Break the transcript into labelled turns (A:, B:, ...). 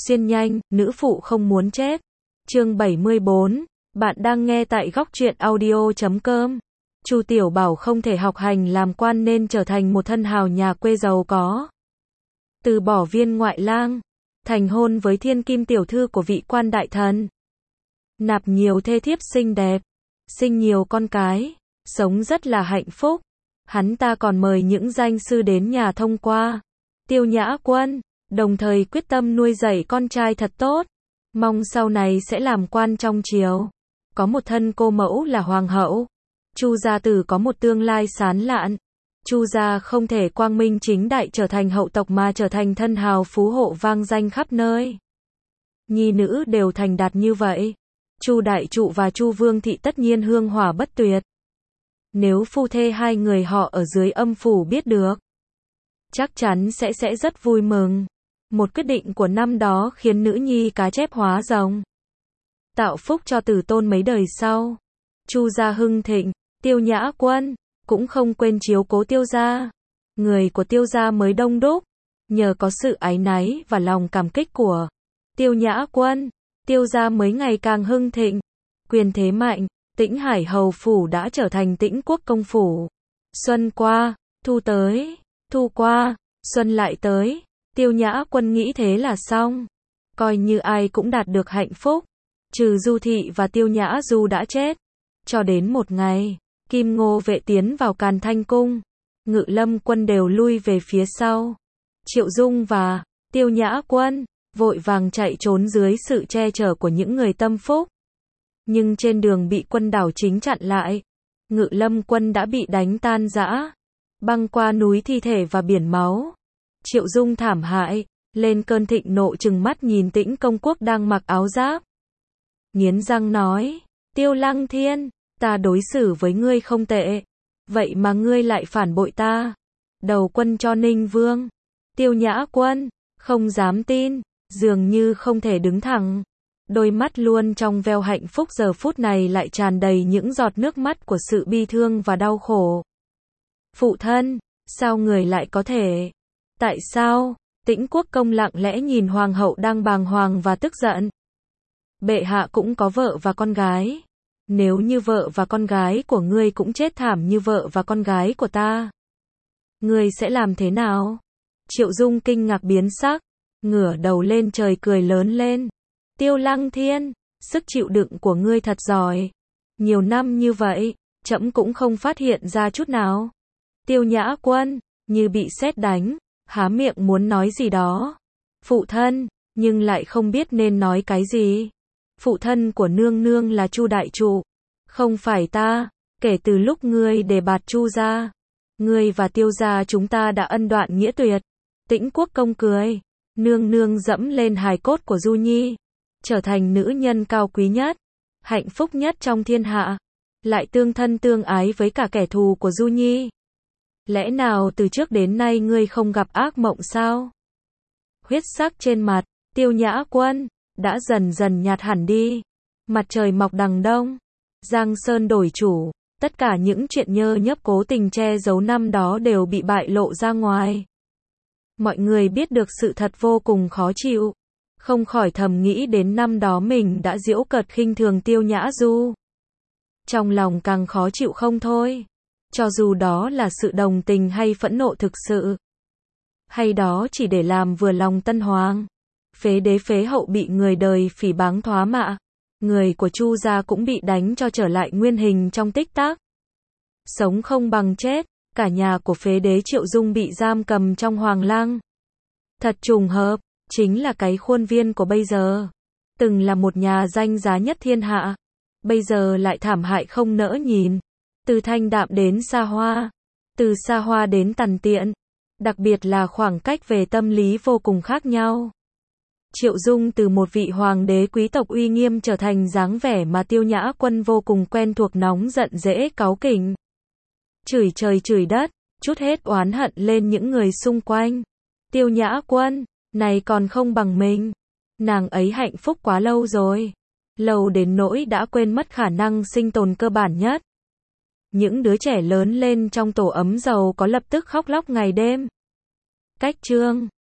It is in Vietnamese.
A: Xuyên nhanh, nữ phụ không muốn chết. Chương 74, bạn đang nghe tại góc truyện audio.com. Chu Tiểu Bảo không thể học hành làm quan nên trở thành một thân hào nhà quê giàu có. Từ bỏ viên ngoại lang, thành hôn với thiên kim tiểu thư của vị quan đại thần. Nạp nhiều thê thiếp xinh đẹp, sinh nhiều con cái, sống rất là hạnh phúc. Hắn ta còn mời những danh sư đến nhà thông qua. Tiêu Nhã Quân, đồng thời quyết tâm nuôi dạy con trai thật tốt, mong sau này sẽ làm quan trong triều, có một thân cô mẫu là hoàng hậu. Chu gia tử có một tương lai sáng lạn. Chu gia không thể quang minh chính đại trở thành hậu tộc mà trở thành thân hào phú hộ vang danh khắp nơi. Nhi nữ đều thành đạt như vậy, Chu đại trụ và Chu Vương thị tất nhiên hương hỏa bất tuyệt. Nếu phu thê hai người họ ở dưới âm phủ biết được, chắc chắn sẽ rất vui mừng. Một quyết định của năm đó khiến nữ nhi cá chép hóa rồng, tạo phúc cho tử tôn mấy đời sau. Chu gia hưng thịnh, Tiêu Nhã Quân cũng không quên chiếu cố Tiêu gia. Người của Tiêu gia mới đông đúc, nhờ có sự áy náy và lòng cảm kích của Tiêu Nhã Quân, Tiêu gia mới ngày càng hưng thịnh. Quyền thế mạnh, Tĩnh Hải hầu phủ đã trở thành Tĩnh Quốc công phủ. Xuân qua, thu tới, thu qua, xuân lại tới. Tiêu Nhã Quân nghĩ thế là xong, coi như ai cũng đạt được hạnh phúc, trừ Du thị và Tiêu Nhã Du đã chết. Cho đến một ngày, Kim Ngô vệ tiến vào Càn Thanh cung, Ngự Lâm quân đều lui về phía sau. Triệu Dung và Tiêu Nhã Quân vội vàng chạy trốn dưới sự che chở của những người tâm phúc. Nhưng trên đường bị quân đảo chính chặn lại. Ngự Lâm quân đã bị đánh tan rã, băng qua núi thi thể và biển máu. Triệu Dung thảm hại, lên cơn thịnh nộ trừng mắt nhìn Tĩnh công quốc đang mặc áo giáp. Nghiến răng nói, Tiêu Lăng Thiên, ta đối xử với ngươi không tệ, vậy mà ngươi lại phản bội ta. Đầu quân cho Ninh Vương. Tiêu Nhã Quân không dám tin, dường như không thể đứng thẳng. Đôi mắt luôn trong veo hạnh phúc giờ phút này lại tràn đầy những giọt nước mắt của sự bi thương và đau khổ. Phụ thân, sao người lại có thể? Tại sao? Tĩnh Quốc công lặng lẽ nhìn hoàng hậu đang bàng hoàng và tức giận. Bệ hạ cũng có vợ và con gái. Nếu như vợ và con gái của ngươi cũng chết thảm như vợ và con gái của ta, ngươi sẽ làm thế nào? Triệu Dung kinh ngạc biến sắc, ngửa đầu lên trời cười lớn lên. Tiêu Lăng Thiên, sức chịu đựng của ngươi thật giỏi. Nhiều năm như vậy, trẫm cũng không phát hiện ra chút nào. Tiêu Nhã Quân như bị sét đánh, há miệng muốn nói gì đó. Phụ thân, nhưng lại không biết nên nói cái gì. Phụ thân của nương nương là Chu đại trụ, không phải ta. Kể từ lúc ngươi đề bạt Chu gia, ngươi và Tiêu gia chúng ta đã ân đoạn nghĩa tuyệt. Tĩnh Quốc công cười, nương nương dẫm lên hài cốt của Du Nhi, trở thành nữ nhân cao quý nhất, hạnh phúc nhất trong thiên hạ, lại tương thân tương ái với cả kẻ thù của Du Nhi. Lẽ nào từ trước đến nay ngươi không gặp ác mộng sao? Huyết sắc trên mặt Tiêu Nhã Quân đã dần dần nhạt hẳn đi. Mặt trời mọc đằng đông, Giang Sơn đổi chủ, tất cả những chuyện nhơ nhớp cố tình che giấu năm đó đều bị bại lộ ra ngoài. Mọi người biết được sự thật vô cùng khó chịu, không khỏi thầm nghĩ đến năm đó mình đã giễu cợt khinh thường Tiêu Nhã Du. Trong lòng càng khó chịu không thôi, cho dù đó là sự đồng tình hay phẫn nộ thực sự, hay đó chỉ để làm vừa lòng tân hoàng. Phế đế phế hậu bị người đời phỉ báng thoá mạ, người của Chu gia cũng bị đánh cho trở lại nguyên hình trong tích tắc. Sống không bằng chết, cả nhà của phế đế Triệu Dung bị giam cầm trong hoàng lăng. Thật trùng hợp, chính là cái khuôn viên của bây giờ. Từng là một nhà danh giá nhất thiên hạ, bây giờ lại thảm hại không nỡ nhìn. Từ thanh đạm đến xa hoa, từ xa hoa đến tằn tiện, đặc biệt là khoảng cách về tâm lý vô cùng khác nhau. Triệu Dung từ một vị hoàng đế quý tộc uy nghiêm trở thành dáng vẻ mà Tiêu Nhã Quân vô cùng quen thuộc, nóng giận dễ cáu kỉnh. Chửi trời chửi đất, trút hết oán hận lên những người xung quanh. Tiêu Nhã Quân, này còn không bằng mình. Nàng ấy hạnh phúc quá lâu rồi. Lâu đến nỗi đã quên mất khả năng sinh tồn cơ bản nhất. Những đứa trẻ lớn lên trong tổ ấm giàu có lập tức khóc lóc ngày đêm. Cách chương